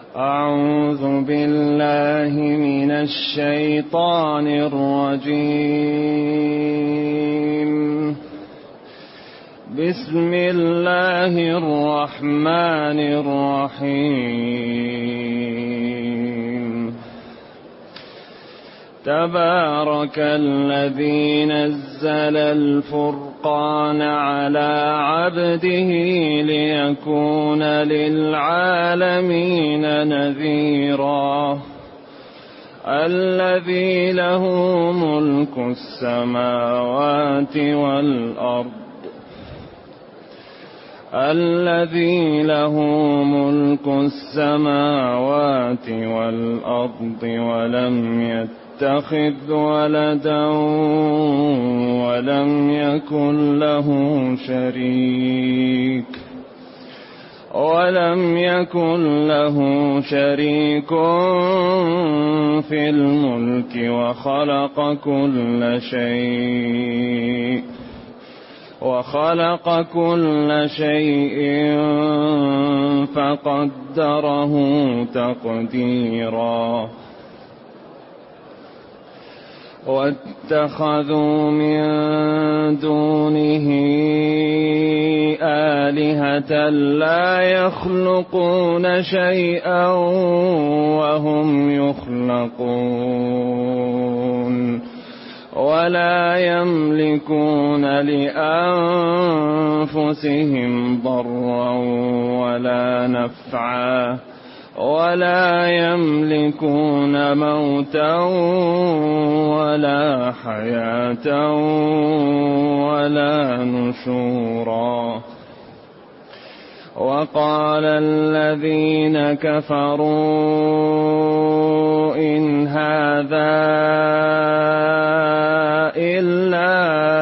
أعوذ بالله من الشيطان الرجيم. بسم الله الرحمن الرحيم. تبارك الذي نزل الفرقان على عبده ليكون للعالمين نذيرا. الذي له ملك السماوات والأرض ولم يتخذ ولدا ولم يكن له شريك في الملك وخلق كل شيء فقدره تقديرا. واتخذوا من دونه آلهة لا يخلقون شيئا وهم يخلقون ولا يملكون لأنفسهم ضرا ولا نفعا ولا يملكون موتا ولا حياة ولا نشورا. وقال الذين كفروا إن هذا إلا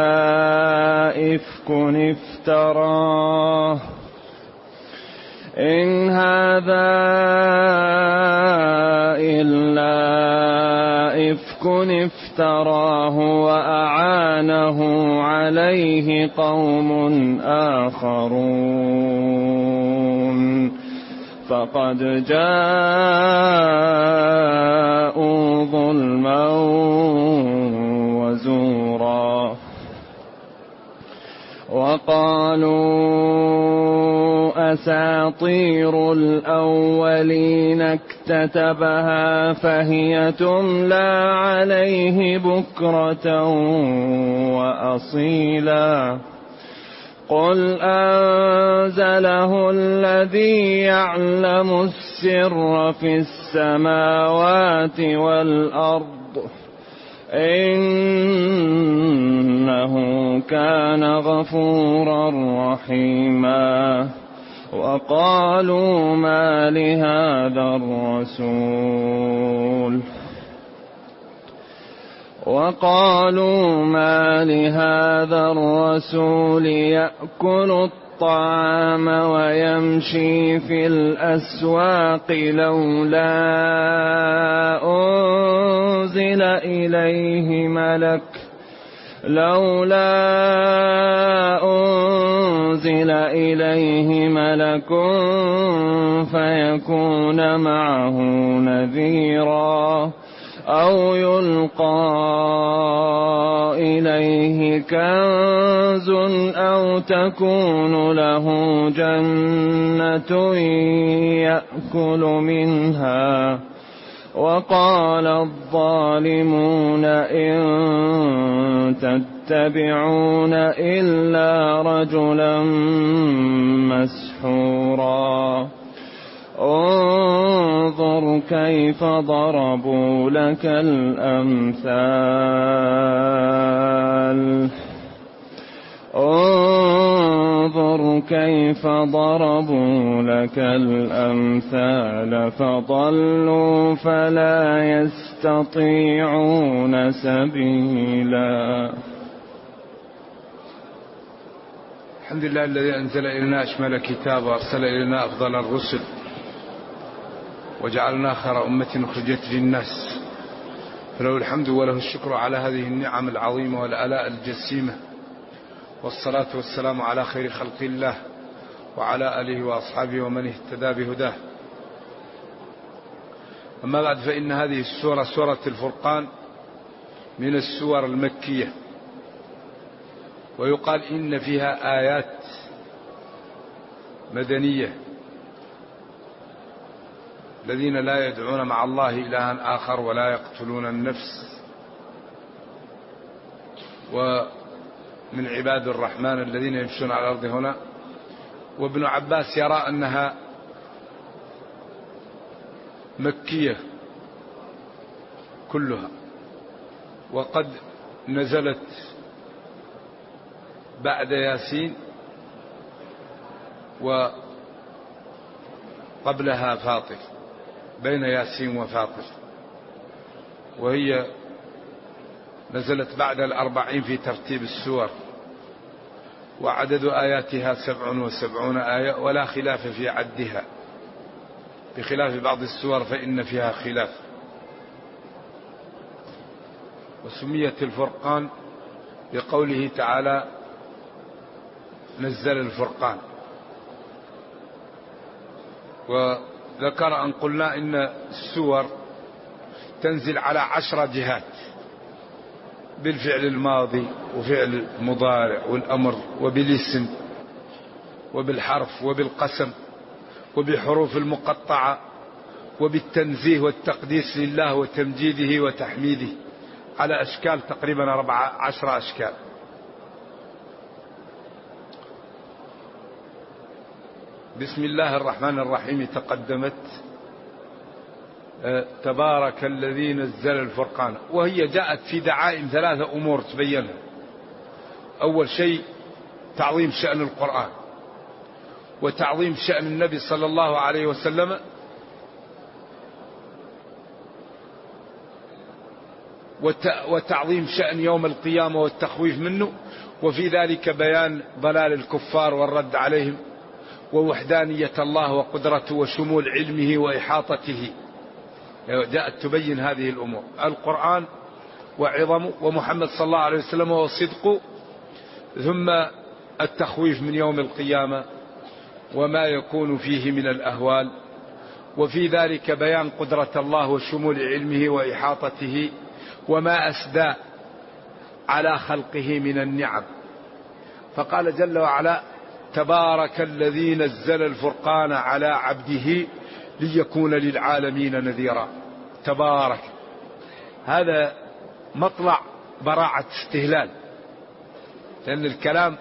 إفك افتراه وأعانه عليه قوم آخرون فقد جاءوا ظلما وزورا. وقالوا أساطير الأولين اكتتبها فهي تملى عليه بكرة وأصيلا. قل أنزله الذي يعلم السر في السماوات والأرض إنه كان غفورا رحيما. وقالوا ما لهذا الرسول يأكل الطعام ويمشي في الأسواق لولا أنزل إليه ملك فيكون معه نذيرا أو يلقى إليه كنز أو تكون له جنة يأكل منها. وقال الظالمون إن تتبعون إلا رجلا مسحورا. انظر كيف ضربوا لك الأمثال فضلوا فلا يستطيعون سبيلا. الحمد لله الذي أنزل إلينا أشمل كتاب وأرسل إلينا أفضل الرسل وجعلنا خير أمة أخرجت للناس، فله الحمد وله الشكر على هذه النعم العظيمة والآلاء الجسيمة، والصلاة والسلام على خير خلق الله وعلى آله وأصحابه ومن اهتدى بهداه. أما بعد، فإن هذه السورة سورة الفرقان من السور المكية، ويقال إن فيها آيات مدنية: الذين لا يدعون مع الله إلها آخر ولا يقتلون النفس، ومن عباد الرحمن الذين يمشون على الأرض هنا. وابن عباس يرى أنها مكية كلها، وقد نزلت بعد ياسين وقبلها فاطر، بين ياسين وفاطر، وهي نزلت بعد 40 في ترتيب السور، وعدد آياتها 77 آية، ولا خلاف في عدها، بخلاف بعض السور فإن فيها خلاف. وسميت الفرقان لقوله تعالى: نزل الفرقان. وذكر أن قلنا إن السور تنزل على 10 جهات: بالفعل الماضي، وفعل المضارع، والأمر، وبالاسم، وبالحرف، وبالقسم، وبحروف المقطعة، وبالتنزيه والتقديس لله وتمجيده وتحميده، على أشكال تقريبا 14 أشكال. بسم الله الرحمن الرحيم تقدمت: تبارك الذي نزل الفرقان، وهي جاءت في دعائم 3 أمور تبينها. أول شيء تعظيم شأن القرآن، وتعظيم شأن النبي صلى الله عليه وسلم، وتعظيم شأن يوم القيامة والتخويف منه، وفي ذلك بيان ضلال الكفار والرد عليهم، ووحدانية الله وقدرته وشمول علمه وإحاطته. جاءت تبين هذه الأمور: القرآن وعظمه، ومحمد صلى الله عليه وسلم وصدقه، ثم التخويف من يوم القيامة وما يكون فيه من الأهوال، وفي ذلك بيان قدرة الله وشمول علمه وإحاطته، وما أسدى على خلقه من النعم. فقال جل وعلا: تبارك الذي نزل الفرقان على عبده ليكون للعالمين نذيرا. تبارك، هذا مطلع براعة استهلال، لأن الكلام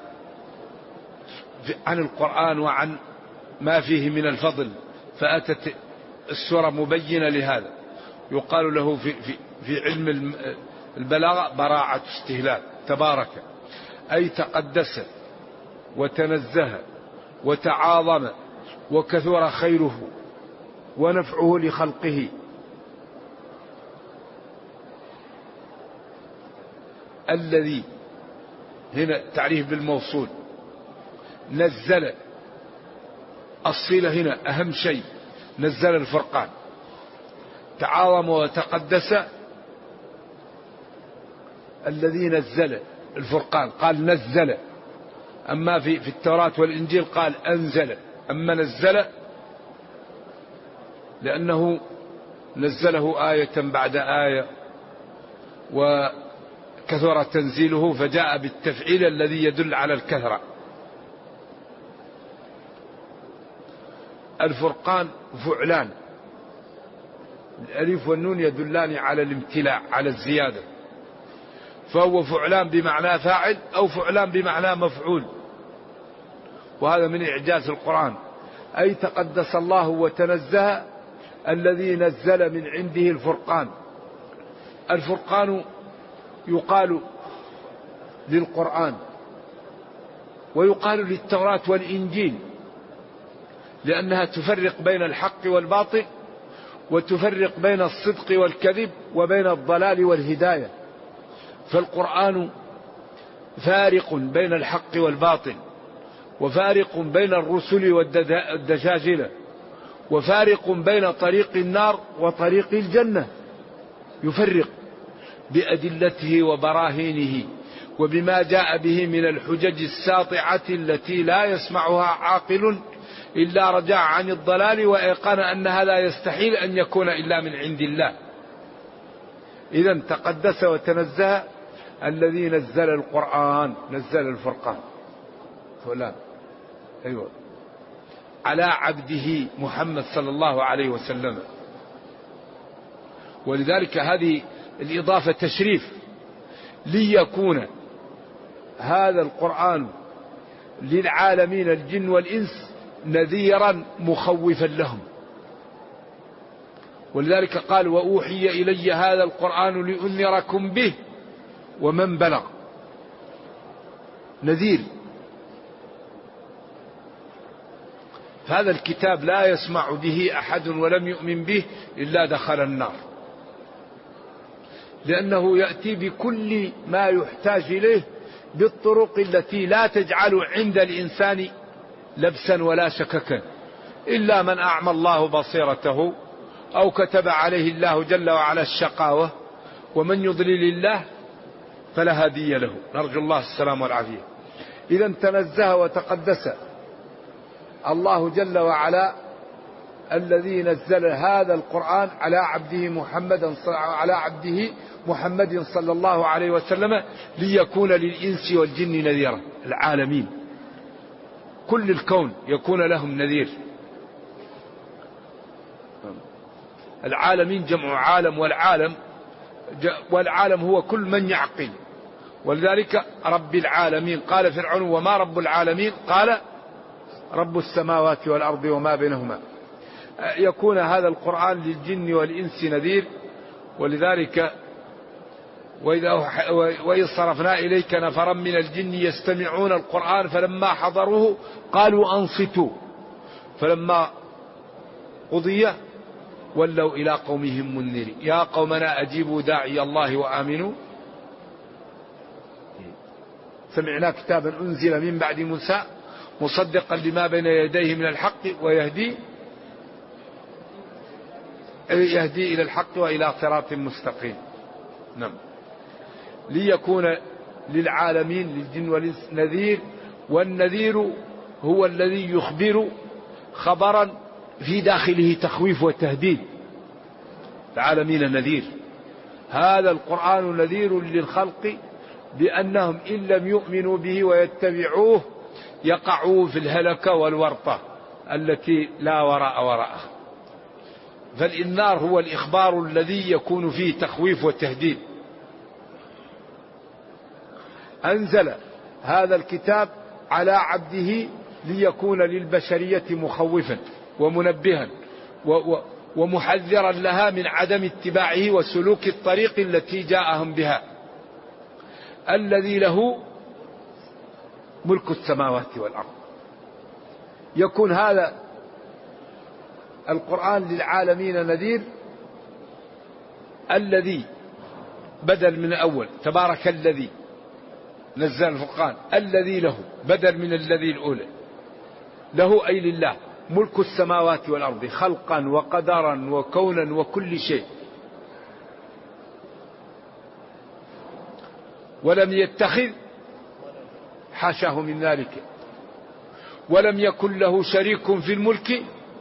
عن القرآن وعن ما فيه من الفضل، فأتت السورة مبينة لهذا. يقال له في علم البلاغة براعة استهلال. تبارك أي تقدس وتنزه وتعاظم وكثر خيره ونفعه لخلقه. الذي هنا تعريف بالموصول. نزل، الصلة هنا أهم شيء، نزل الفرقان. تعاظم وتقدس، الذي نزل الفرقان قال نزل، أما في التوراة والإنجيل قال أنزل. أما نزل لأنه نزله آية بعد آية، وكثر تنزيله فجاء بالتفعيل الذي يدل على الكثرة. الفرقان فعلان، الألف والنون يدلان على الامتلاء، على الزيادة، فهو فعلان بمعنى فاعل أو فعلان بمعنى مفعول، وهذا من إعجاز القرآن. أي تقدس الله وتنزه الذي نزل من عنده الفرقان. الفرقان يقال للقرآن، ويقال للتوراة والإنجيل، لأنها تفرق بين الحق والباطل، وتفرق بين الصدق والكذب، وبين الضلال والهداية. فالقرآن فارق بين الحق والباطل، وفارق بين الرسل والدجاجلة، وفارق بين طريق النار وطريق الجنة. يفرق بأدلته وبراهينه وبما جاء به من الحجج الساطعة التي لا يسمعها عاقل إلا رجع عن الضلال وأيقن أن هذا يستحيل أن يكون إلا من عند الله. إذا تقدس وتنزه الذي نزل القرآن، نزل الفرقان فلان أيوة على عبده محمد صلى الله عليه وسلم. ولذلك هذه الإضافة تشريف، ليكون هذا القرآن للعالمين الجن والإنس نذيرا مخوفا لهم. ولذلك قال وأوحي إلي هذا القرآن لأنذركم به ومن بلغ، نذير. هذا الكتاب لا يسمع به أحد ولم يؤمن به إلا دخل النار، لأنه يأتي بكل ما يحتاج إليه بالطرق التي لا تجعل عند الإنسان لبسا ولا شككا، إلا من أعمى الله بصيرته أو كتب عليه الله جل وعلا الشقاوة، ومن يضلل الله فلا هادي له، نرجو الله السلام والعافية. إذا تنزه وتقدس الله جل وعلا الذي نزل هذا القرآن على عبده محمد صلى الله عليه وسلم ليكون للإنس والجن نذيرا. العالمين كل الكون يكون لهم نذير. العالمين جمع عالم، والعالم هو كل من يعقل. ولذلك رب العالمين قال فرعون وما رب العالمين؟ قال رب السماوات والأرض وما بينهما. يكون هذا القرآن للجن والإنس نذير. ولذلك وإذ صرفنا إليك نفرا من الجن يستمعون القرآن فلما حضروه قالوا أنصتوا فلما قضي ولوا إلى قومهم منذرين يا قومنا أجيبوا داعي الله وآمنوا سمعنا كتابا أنزل من بعد موسى مصدقا لما بين يديه من الحق ويهدي إلى الحق وإلى صراط مستقيم. نعم. ليكون للعالمين للجن والإنس نذير، والنذير هو الذي يخبر خبرا في داخله تخويف وتهديد. العالمين نذير. هذا القرآن نذير للخلق بأنهم إن لم يؤمنوا به ويتبعوه يقعوا في الهلكة والورطة التي لا وراء وراءها. فالإنذار هو الإخبار الذي يكون فيه تخويف وتهديد. أنزل هذا الكتاب على عبده ليكون للبشرية مخوفا ومنبها ومحذرا لها من عدم اتباعه وسلوك الطريق التي جاءهم بها، الذي له ملك السماوات والأرض. يكون هذا القرآن للعالمين نذير، الذي بدل من الأول تبارك الذي نزل الفرقان، الذي له بدل من الذي الأولى، له أي لله ملك السماوات والأرض خلقا وقدرا وكونا وكل شيء، ولم يتخذ حاشاه من ذلك، ولم يكن له شريك في الملك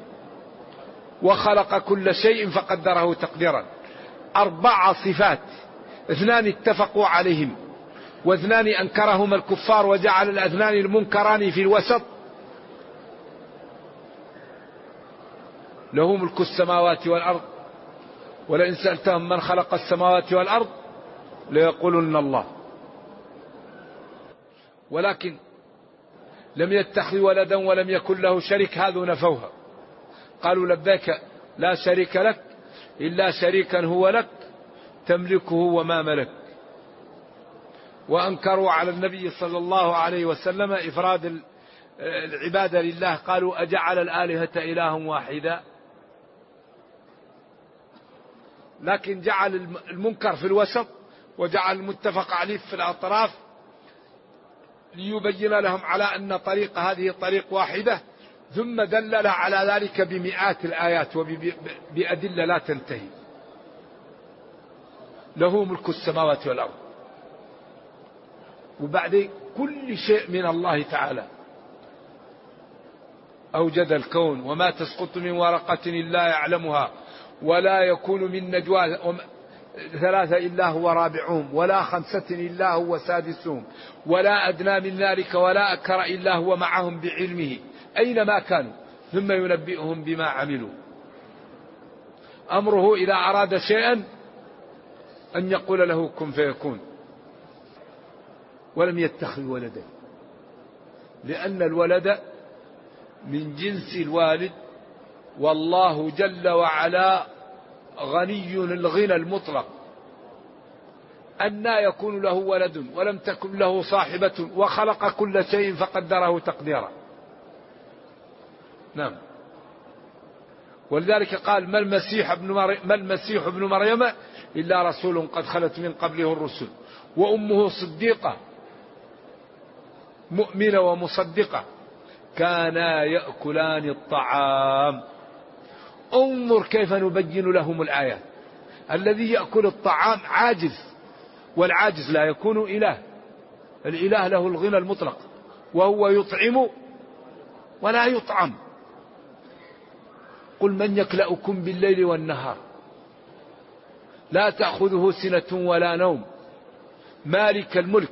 وخلق كل شيء فقدره تقديرا. 4 صفات، 2 اتفقوا عليهم و2 أنكرهما الكفار وجعل الأثنان المنكران في الوسط. له ملك السماوات والأرض ولئن سألتهم من خلق السماوات والأرض ليقولن الله. ولكن لم يتخذ ولدا ولم يكن له شريك، هذا نفوها، قالوا لبيك لا شريك لك إلا شريكا هو لك تملكه وما ملك. وأنكروا على النبي صلى الله عليه وسلم إفراد العبادة لله، قالوا أجعل الآلهة إلها واحدا. لكن جعل المنكر في الوسط وجعل المتفق عليه في الأطراف ليبين لهم على أن طريق هذه طريق واحدة، ثم دلل على ذلك بمئات الآيات وبأدلة لا تنتهي. له ملك السماوات والأرض وبعد كل شيء من الله تعالى. أوجد الكون وما تسقط من ورقة إلا يعلمها ولا يكون من نجوى ثلاثة إلا هو رابعهم ولا خمسة إلا هو سادسهم ولا أدنى من ذلك ولا أكثر إلا هو معهم بعلمه أينما كانوا ثم ينبئهم بما عملوا. أمره إذا أراد شيئا أن يقول له كن فيكون. ولم يتخذ ولدا لأن الولد من جنس الوالد، والله جل وعلا غني الغنى المطلق، أنى يكون له ولد ولم تكن له صاحبة وخلق كل شيء فقدره تقديرا. نعم. ولذلك قال ما المسيح ابن مريم إلا رسول قد خلت من قبله الرسل وأمه صديقة مؤمنة ومصدقة كانا يأكلان الطعام. انظر كيف نبين لهم الآيات. الذي يأكل الطعام عاجز، والعاجز لا يكون إله. الإله له الغنى المطلق وهو يطعم ولا يطعم. قل من يكلأكم بالليل والنهار لا تأخذه سنة ولا نوم مالك الملك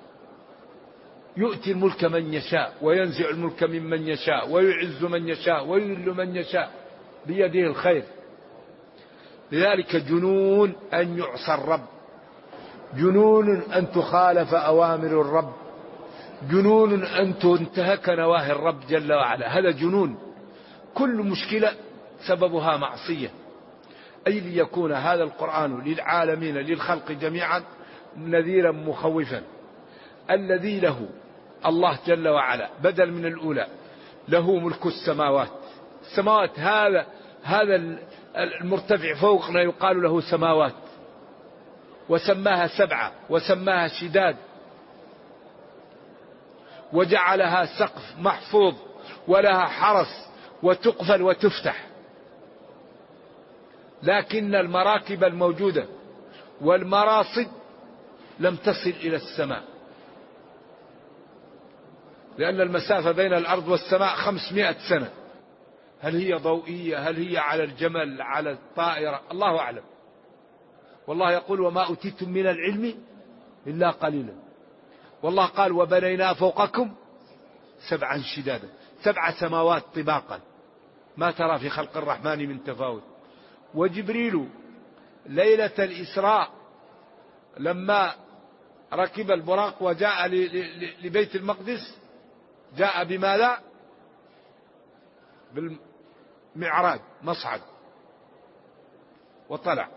يؤتي الملك من يشاء وينزع الملك ممن يشاء ويعز من يشاء ويذل من يشاء بيده الخير. لذلك جنون أن يعصى الرب، جنون أن تخالف أوامر الرب، جنون أن تنتهك نواهي الرب جل وعلا. هذا جنون. كل مشكلة سببها معصية. أي ليكون هذا القرآن للعالمين للخلق جميعا نذيرا مخوفا. الذي له الله جل وعلا بدل من الأولى له ملك السماوات. السماوات هذا المرتفع فوقنا يقال له سماوات، وسماها سبعة وسماها شداد وجعلها سقف محفوظ ولها حرس وتقفل وتفتح. لكن المراكب الموجودة والمراصد لم تصل إلى السماء، لأن المسافة بين الأرض والسماء 500 سنة. هل هي ضوئية؟ هل هي على الجمل؟ على الطائرة؟ الله أعلم. والله يقول وما أوتيتم من العلم إلا قليلا. والله قال وبنينا فوقكم سبعا شدادا، 7 سماوات طباقا ما ترى في خلق الرحمن من تفاوت. وجبريل ليلة الإسراء لما ركب البراق وجاء لبيت المقدس جاء بماذا؟ بالمعراج، مصعد وطلع.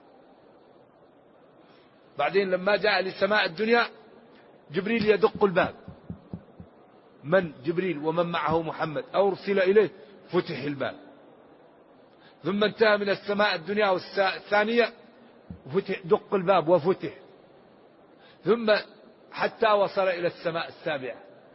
بعدين لما جاء لسماء الدنيا جبريل يدق الباب. من؟ جبريل ومن معه محمد أرسل إليه، فتح الباب. ثم انتهى من السماء الدنيا والثانية دق الباب وفتح. ثم حتى وصل إلى السماء السابعة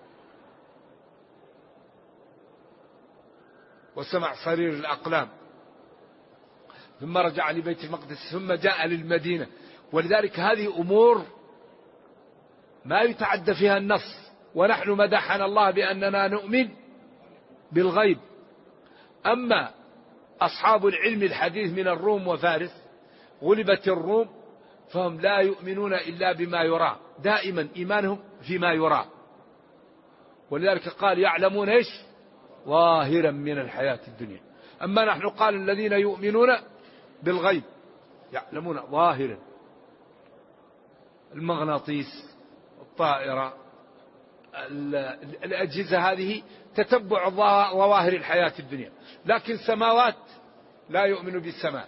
وسمع صرير الأقلام. ثم رجع لبيت المقدس ثم جاء للمدينة. ولذلك هذه أمور ما يتعدى فيها النص. ونحن مدحنا الله بأننا نؤمن بالغيب. أما أصحاب العلم الحديث من الروم وفارس غلبت الروم فهم لا يؤمنون إلا بما يرى، دائما إيمانهم فيما يرى. ولذلك قال يعلمون إيش؟ ظاهرا من الحياة الدنيا. أما نحن قال الذين يؤمنون بالغيب يعلمون ظاهرا. المغناطيس، الطائرة، الأجهزة هذه تتبع ظواهر الحياة الدنيا. لكن سماوات لا يؤمن بالسماء.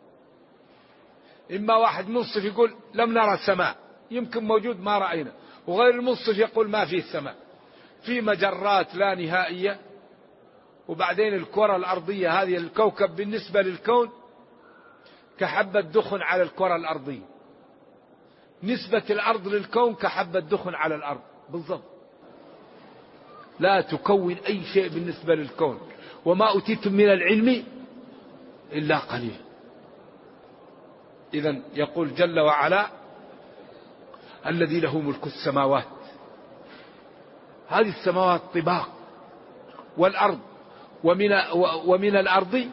إما واحد منصف يقول لم نرى سماء، يمكن موجود ما رأينا، وغير المنصف يقول ما فيه سماء. في مجرات لا نهائية. وبعدين الكرة الأرضية هذه الكوكب بالنسبة للكون كحبة دخن على الكرة الأرضية. نسبة الأرض للكون كحبة دخن على الأرض بالضبط. لا تكون أي شيء بالنسبة للكون. وما أوتيتم من العلم إلا قليل. إذن يقول جل وعلا الذي له ملك السماوات، هذه السماوات طباق، والأرض ومن الأرض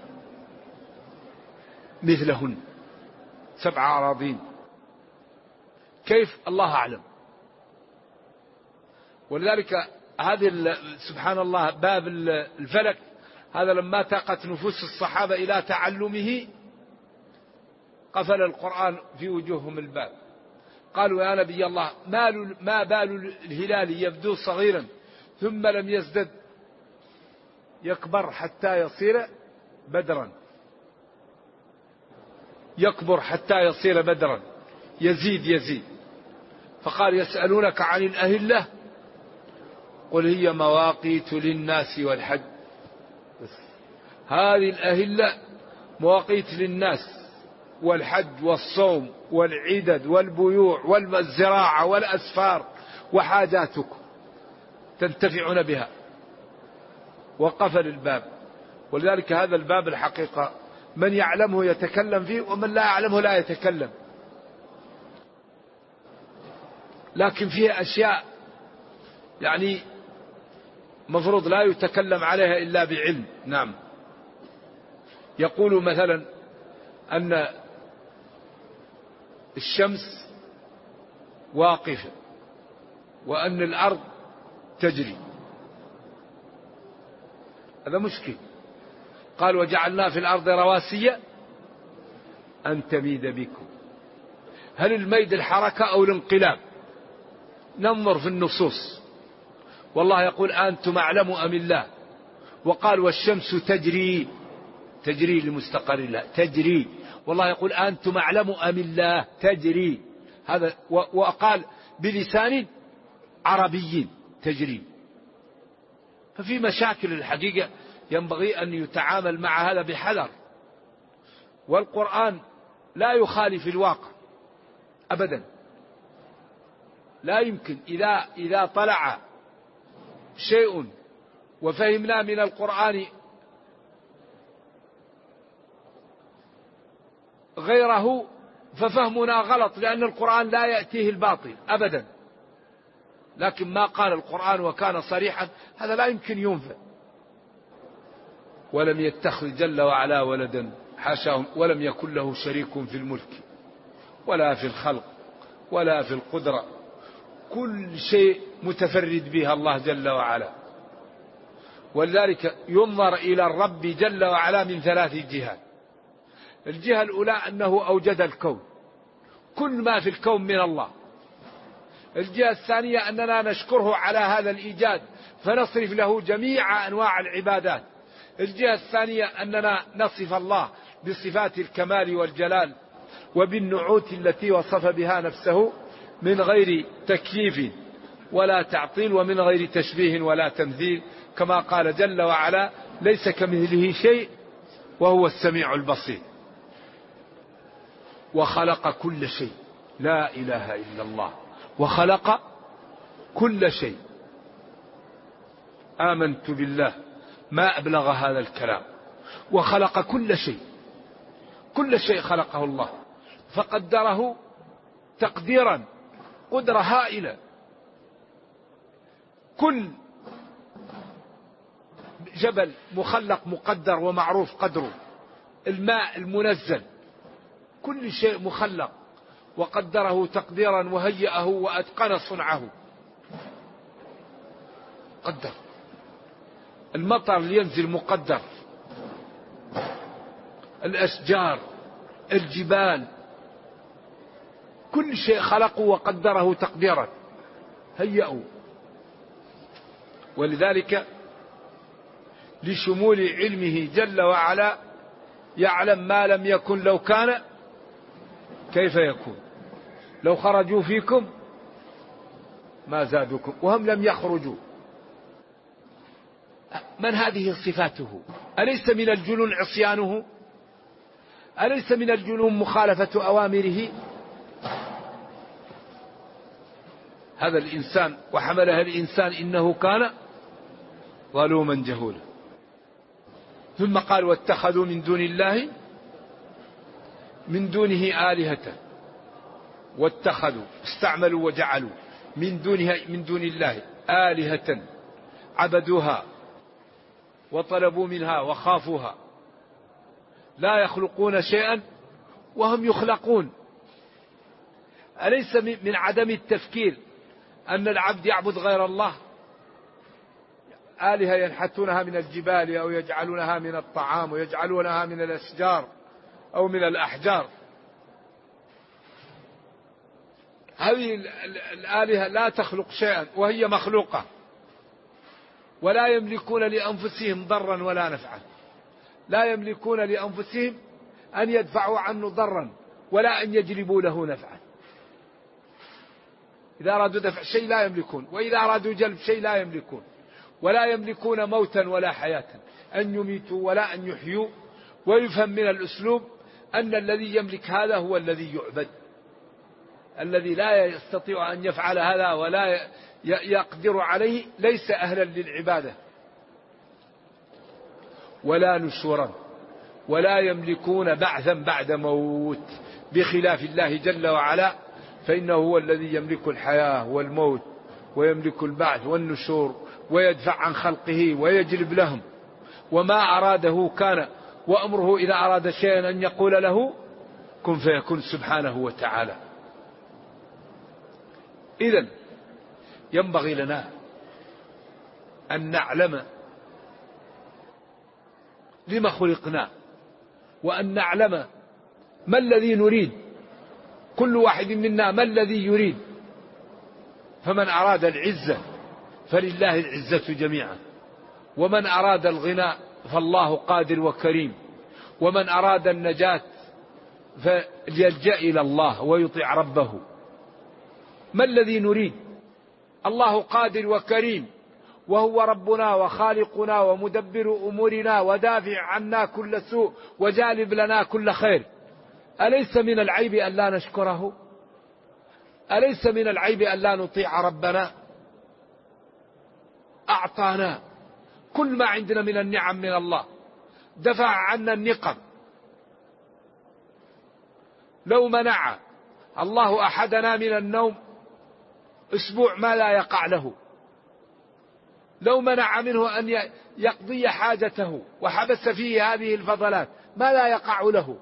مثلهن 7 أراضين. كيف؟ الله أعلم. ولذلك هذه سبحان الله باب الفلك هذا لما تاقت نفوس الصحابة إلى تعلمه قفل القرآن في وجوههم الباب. قالوا يا نبي الله ما بال الهلال يبدو صغيرا ثم لم يزدد يكبر حتى يصير بدرا، يكبر حتى يصير بدرا، يزيد. فقال يسألونك عن الأهلة قل هي مواقيت للناس والحج. هذه الأهلة مواقيت للناس والحج والصوم والعدد والبيوع والزراعة والأسفار وحاجاتكم تنتفعون بها. وقفل الباب. ولذلك هذا الباب الحقيقة من يعلمه يتكلم فيه ومن لا يعلمه لا يتكلم، لكن فيه أشياء يعني مفروض لا يتكلم عليها إلا بعلم. نعم. يقول مثلا أن الشمس واقفة وأن الأرض تجري، هذا مشكل. قال وجعلنا في الأرض رواسي أن تميد بكم. هل الميد الحركة أو الانقلاب؟ ننظر في النصوص. والله يقول أنتم أعلم أم الله. وقال والشمس تجري لمستقر الله، تجري. والله يقول أنتم أعلم أم الله، تجري. هذا وقال بلسان عربي تجري. ففي مشاكل الحقيقة ينبغي أن يتعامل مع هذا بحذر. والقرآن لا يخالف الواقع أبدا، لا يمكن. إذا طلع شيء وفهمنا من القرآن غيره ففهمنا غلط، لأن القرآن لا يأتيه الباطل أبدا. لكن ما قال القرآن وكان صريحا هذا لا يمكن ينفع. ولم يتخذ جل وعلا ولدا، حاشاه، ولم يكن له شريك في الملك ولا في الخلق ولا في القدرة. كل شيء متفرد بها الله جل وعلا. ولذلك ينظر إلى الرب جل وعلا من 3 جهات. الجهة الأولى أنه أوجد الكون، كل ما في الكون من الله. الجهة الثانية أننا نشكره على هذا الإيجاد فنصرف له جميع أنواع العبادات. الجهة الثانية أننا نصف الله بصفات الكمال والجلال وبالنعوت التي وصف بها نفسه من غير تكييف ولا تعطيل ومن غير تشبيه ولا تمثيل، كما قال جل وعلا ليس كمثله شيء وهو السميع البصير. وخلق كل شيء، لا إله إلا الله، وخلق كل شيء. آمنت بالله، ما أبلغ هذا الكلام. وخلق كل شيء، كل شيء خلقه الله فقدره تقديرا، قدرة هائلة. كل جبل مخلق مقدر ومعروف قدره، الماء المنزل، كل شيء مخلق وقدره تقديرا وهيئه وأتقن صنعه. قدر المطر لينزل مقدر، الأشجار، الجبال، كل شيء خلقه وقدره تقديرا، هيئه. ولذلك لشمول علمه جل وعلا يعلم ما لم يكن لو كان كيف يكون. لو خرجوا فيكم ما زادوكم وهم لم يخرجوا. من هذه صفاته؟ أليس من الجنون عصيانه؟ أليس من الجنون مخالفة أوامره؟ هذا الإنسان وحملها الإنسان إنه كان ظلوما جهولا. ثم قال واتخذوا من دون الله من دونه آلهة واتخذوا استعملوا وجعلوا من دون الله آلهة عبدوها وطلبوا منها وخافوها لا يخلقون شيئا وهم يخلقون. أليس من عدم التفكير أن العبد يعبد غير الله آلهة ينحتونها من الجبال أو يجعلونها من الطعام ويجعلونها من الأشجار أو من الأحجار؟ هذه الآلهة لا تخلق شيئا وهي مخلوقة، ولا يملكون لأنفسهم ضرا ولا نفعا، لا يملكون لأنفسهم أن يدفعوا عنه ضرا ولا أن يجلبوا له نفعا. إذا أرادوا دفع شيء لا يملكون، وإذا أرادوا جلب شيء لا يملكون، ولا يملكون موتا ولا حياة، أن يميتوا ولا أن يحيوا. ويفهم من الأسلوب أن الذي يملك هذا هو الذي يعبد، الذي لا يستطيع أن يفعل هذا ولا يقدر عليه ليس أهلا للعبادة. ولا نشورا، ولا يملكون بعثا بعد موت، بخلاف الله جل وعلا فإنه هو الذي يملك الحياة والموت ويملك البعث والنشور ويدفع عن خلقه ويجلب لهم، وما أراده كان، وأمره إذا أراد شيئا أن يقول له كن فيكون سبحانه وتعالى. إذن ينبغي لنا أن نعلم لما خلقنا، وأن نعلم ما الذي نريد، كل واحد منا ما الذي يريد. فمن أراد العزة فلله العزة جميعا، ومن أراد الغنى فالله قادر وكريم، ومن أراد النجاة فليلجأ إلى الله ويطيع ربه. ما الذي نريد؟ الله قادر وكريم، وهو ربنا وخالقنا ومدبر أمورنا ودافع عنا كل سوء وجالب لنا كل خير. أليس من العيب أن لا نشكره؟ أليس من العيب أن لا نطيع ربنا؟ أعطانا كل ما عندنا من النعم من الله، دفع عنا النقم. لو منع الله أحدنا من النوم أسبوع ما لا يقع له، لو منع منه أن يقضي حاجته وحبس فيه هذه الفضلات ما لا يقع له.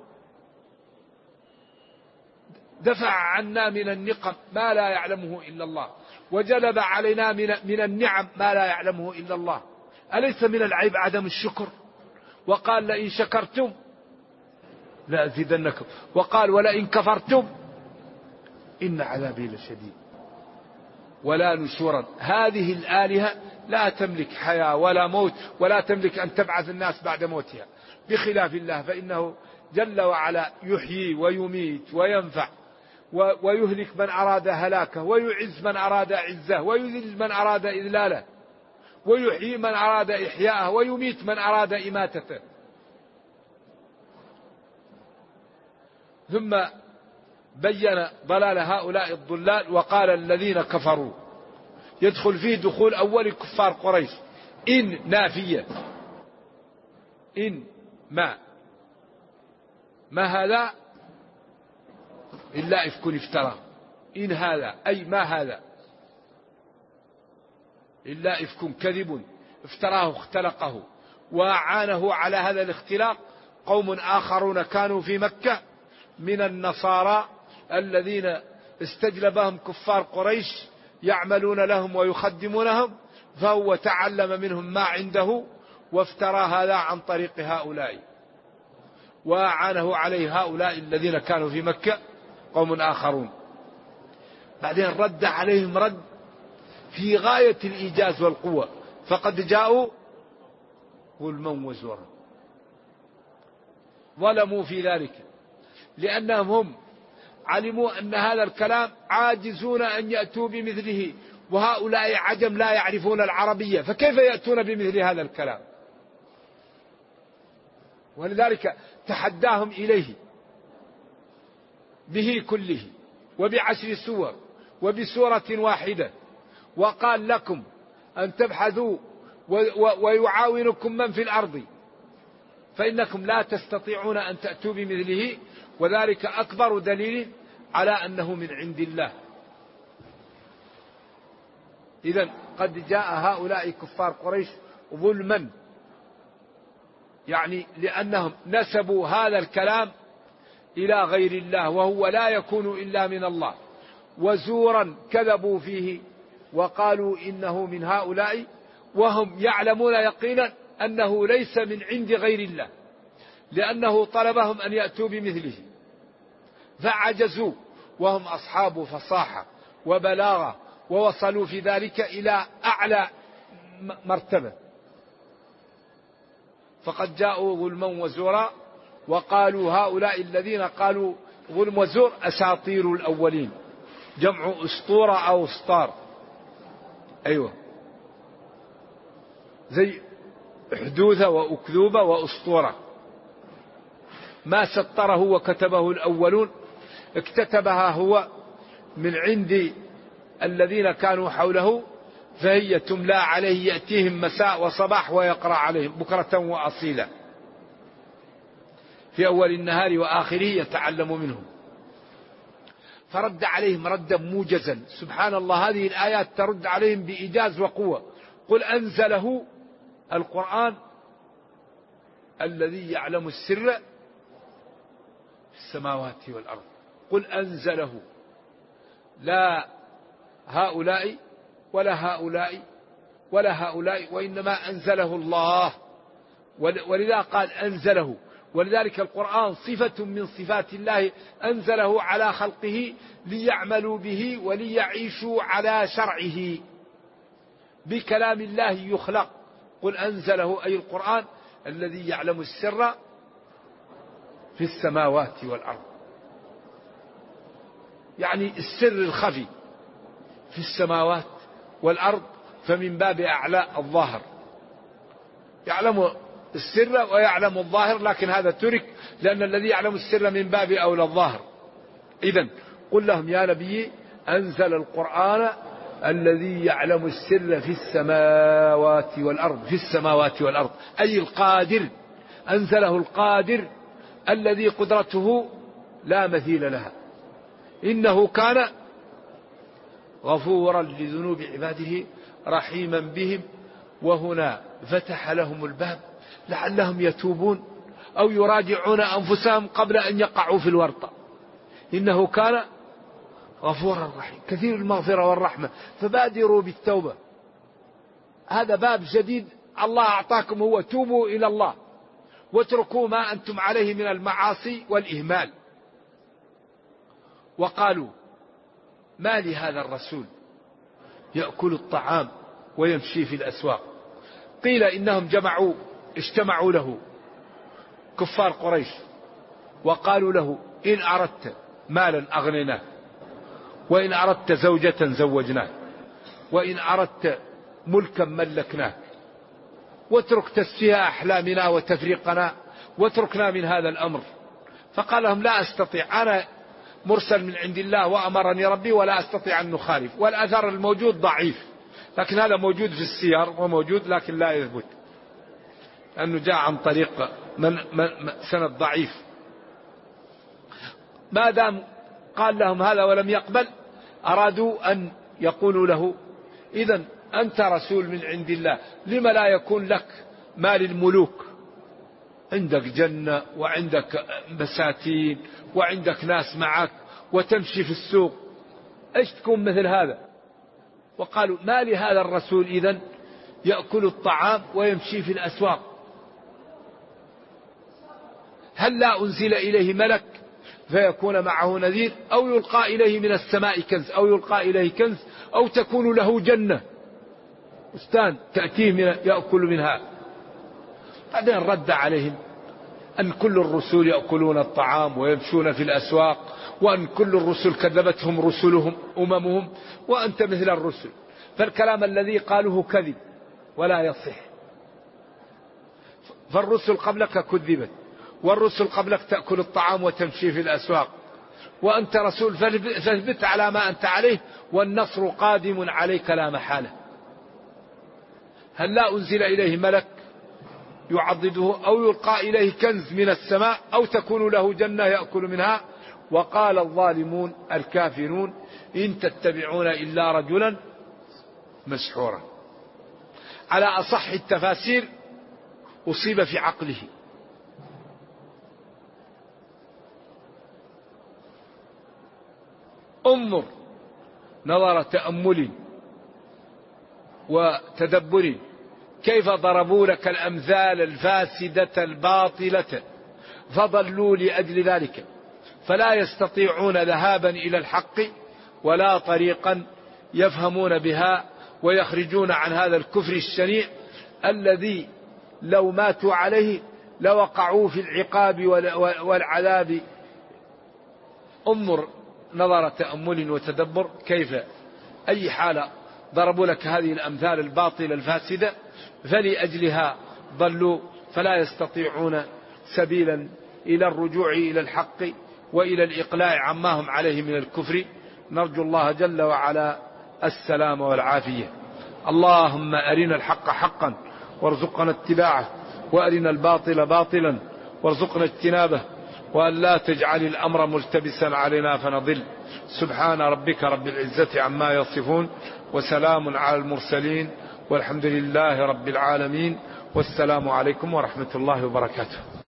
دفع عنا من النقم ما لا يعلمه إلا الله، وجلب علينا من النعم ما لا يعلمه إلا الله. أليس من العيب عدم الشكر؟ وقال لئن شكرتم لأزيدنكم، وقال ولئن كفرتم إن عذابي لشديد. ولا نشورا، هذه الآلهة لا تملك حياة ولا موت، ولا تملك أن تبعث الناس بعد موتها، بخلاف الله فإنه جل وعلا يحيي ويميت وينفع ويهلك من أراد هلاكه، ويعز من أراد عزه، ويذل من أراد إذلاله، ويحيي من أراد إحياءه، ويميت من أراد إماتته. ثم بين ضلال هؤلاء الضلال وقال الذين كفروا، يدخل فيه دخول أول كفار قريش. إن نافية، إن ما هذا إلا إفك افتراه، إن هذا أي ما هذا إلا إفك كذب افتراه اختلقه، وأعانه على هذا الاختلاق قوم آخرون كانوا في مكة من النصارى الذين استجلبهم كفار قريش يعملون لهم ويخدمونهم، فهو تعلم منهم ما عنده وافترى هذا عن طريق هؤلاء، وأعانه عليه هؤلاء الذين كانوا في مكة قوم آخرون. بعدين رد عليهم رد في غاية الإيجاز والقوة، فقد جاءوا ظلما وزورا، ظلموا في ذلك لأنهم هم علموا أن هذا الكلام عاجزون أن يأتوا بمثله، وهؤلاء عجم لا يعرفون العربية، فكيف يأتون بمثل هذا الكلام؟ ولذلك تحداهم إليه به كله وب10 سور وبسورة واحدة، وقال لكم أن تبحثوا ويعاونكم من في الأرض فإنكم لا تستطيعون أن تأتوا بمثله. وذلك أكبر دليل على أنه من عند الله. إذن قد جاء هؤلاء كفار قريش ظلما، يعني لأنهم نسبوا هذا الكلام إلى غير الله وهو لا يكون إلا من الله، وزورا كذبوا فيه وقالوا إنه من هؤلاء، وهم يعلمون يقينا أنه ليس من عند غير الله، لأنه طلبهم أن يأتوا بمثله فعجزوا، وهم أصحاب فصاحة وبلاغة، ووصلوا في ذلك إلى أعلى مرتبة. فقد جاءوا ظلما وزورا، وقالوا هؤلاء الذين قالوا ظلم وزور أساطير الأولين، جمع أسطورة أو أسطار، أيوة، زي حدوثة وأكذوبة وأسطورة، ما سطره وكتبه الأولون اكتتبها هو من عند الذين كانوا حوله، فهي تملى عليه، يأتيهم مساء وصباح ويقرأ عليهم بكرة وأصيلا، في أول النهار وآخره يتعلم منهم. فرد عليهم ردا موجزا، سبحان الله، هذه الآيات ترد عليهم بإيجاز وقوة. قل أنزله القرآن الذي يعلم السر في السماوات والأرض. قل أنزله، لا هؤلاء ولا هؤلاء ولا هؤلاء، وإنما أنزله الله، ولذا قال أنزله. ولذلك القرآن صفة من صفات الله، أنزله على خلقه ليعملوا به وليعيشوا على شرعه، بكلام الله يخلق. قل أنزله أي القرآن الذي يعلم السر في السماوات والأرض، يعني السر الخفي في السماوات والأرض، فمن باب أعلى الظاهر، يعلم السر ويعلم الظاهر، لكن هذا ترك لأن الذي يعلم السر من باب أولى الظاهر. إذن قل لهم يا نبي أنزل القرآن الذي يعلم السر في السماوات والأرض، في السماوات والأرض أي القادر، أنزله القادر الذي قدرته لا مثيل لها، إنه كان غفورا لذنوب عباده رحيما بهم. وهنا فتح لهم الباب لعلهم يتوبون أو يراجعون أنفسهم قبل أن يقعوا في الورطة. إنه كان غفورا رحيما كثير المغفرة والرحمة، فبادروا بالتوبة، هذا باب جديد الله أعطاكم، هو توبوا إلى الله واتركوا ما أنتم عليه من المعاصي والإهمال. وقالوا ما لهذا الرسول يأكل الطعام ويمشي في الأسواق. قيل إنهم اجتمعوا له كفار قريش وقالوا له إن أردت مالا أغنيناه، وإن أردت زوجة زوجناه، وإن أردت ملكا ملكناه، واترك تسفيه أحلامنا وتفريقنا واتركنا من هذا الأمر. فقال لهم لا أستطيع، أنا مرسل من عند الله وأمرني ربي ولا أستطيع أن نخالف. والأثر الموجود ضعيف، لكن هذا موجود في السير وموجود لكن لا يثبت، أنه جاء عن طريق من سند ضعيف. ما دام قال لهم هذا ولم يقبل، أرادوا أن يقولوا له إذن أنت رسول من عند الله، لما لا يكون لك مال الملوك، عندك جنة وعندك بساتين وعندك ناس معك وتمشي في السوق، ايش تكون مثل هذا؟ وقالوا ما لهذا الرسول إذن يأكل الطعام ويمشي في الأسواق، هل لا أنزل إليه ملك فيكون معه نذير، أو يلقى إليه من السماء كنز، أو يلقى إليه كنز، أو تكون له جنة بستان تأتيه يأكل منها. بعدين رد عليهم أن كل الرسل يأكلون الطعام ويمشون في الأسواق، وأن كل الرسل كذبتهم رسلهم أممهم، وأنت مثل الرسل، فالكلام الذي قالوه كذب ولا يصح. فالرسل قبلك كذبت، والرسل قبلك تأكل الطعام وتمشي في الأسواق، وأنت رسول فاثبت على ما أنت عليه، والنصر قادم عليك لا محالة. هل لا أنزل إليه ملك يعضده، أو يلقى إليه كنز من السماء، أو تكون له جنة يأكل منها، وقال الظالمون الكافرون إن تتبعون إلا رجلا مسحورا. على أصح التفاسير أصيب في عقله. انظر نظر تأمل وتدبر كيف ضربوا لك الأمثال الفاسدة الباطلة فضلوا لأجل ذلك، فلا يستطيعون ذهابا إلى الحق ولا طريقا يفهمون بها ويخرجون عن هذا الكفر الشنيع الذي لو ماتوا عليه لوقعوا في العقاب والعذاب. انظر نظر تأمل وتدبر كيف أي حالة ضربوا لك هذه الأمثال الباطلة الفاسدة، فلأجلها ضلوا فلا يستطيعون سبيلا إلى الرجوع إلى الحق وإلى الإقلاع عما هم عليه من الكفر. نرجو الله جل وعلا السلام والعافية. اللهم أرنا الحق حقا وارزقنا اتباعه، وأرنا الباطل باطلا وارزقنا اجتنابه، وأن لا تجعل الأمر ملتبسا علينا فنضل. سبحان ربك رب العزة عما يصفون، وسلام على المرسلين، والحمد لله رب العالمين، والسلام عليكم ورحمة الله وبركاته.